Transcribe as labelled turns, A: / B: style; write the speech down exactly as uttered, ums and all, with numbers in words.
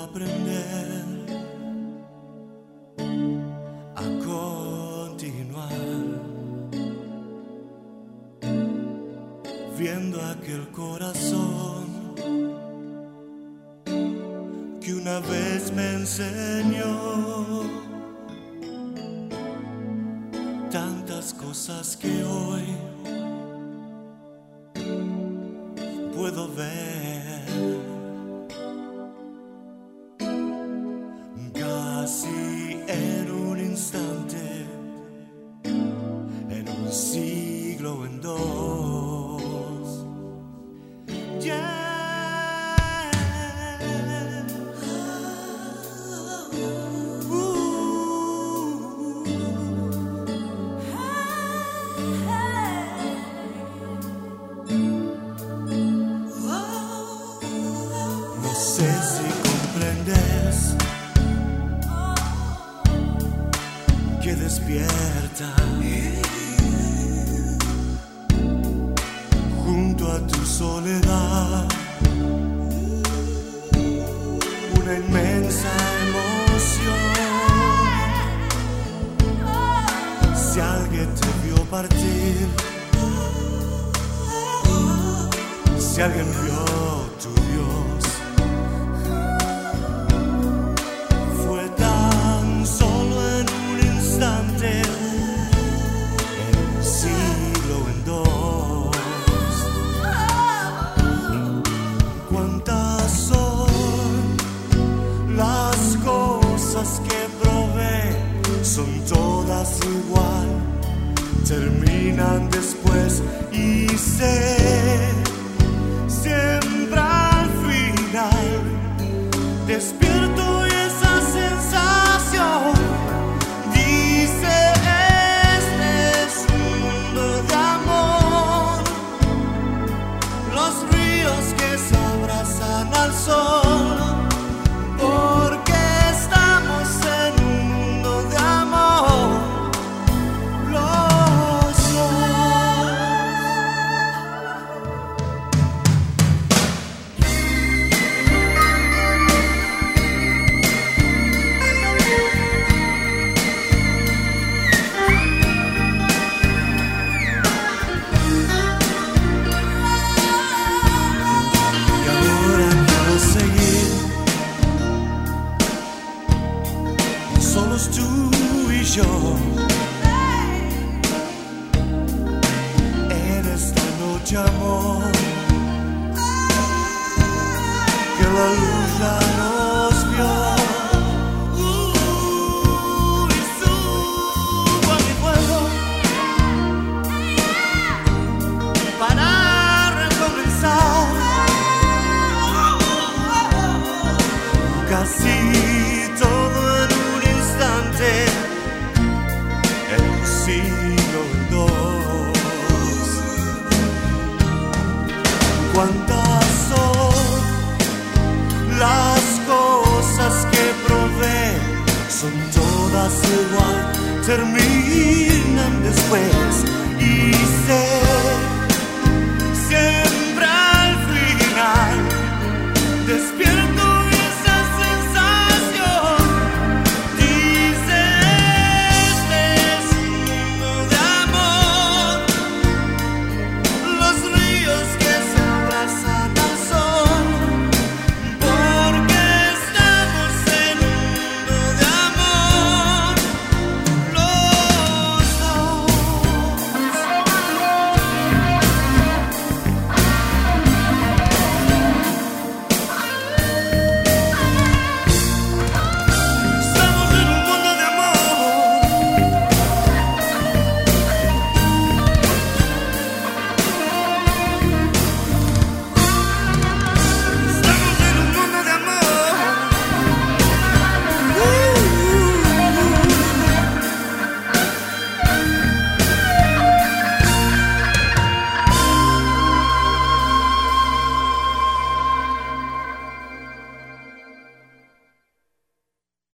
A: aprender a continuar, viendo aquel corazón que una vez me enseñó tantas cosas que hoy puedo ver. Casi en un instante, en un siglo, en dos. Yeah. No sé si comprendes que despierta junto a tu soledad una inmensa emoción. Si alguien te vio partir, si alguien vio tu Dios, fue tan solo en un instante, en un siglo, en dos. ¿Cuántas son las cosas que probé? Son todas igual, terminan después y sé, siempre al final despierto y esa sensación dice: este es un mundo de amor. Los ríos que se abrazan al sol, porque estamos en un mundo de amor. Los dos. Y ahora quiero seguir solos tú y yo en esta noche, amor, que la luz ya nos vio. Uh, y subo a mi fuego para recomenzar. Casi todo en un instante, en un siglo, en dos. ¿Cuántas son las cosas que probé? Son todas igual, terminan después y sé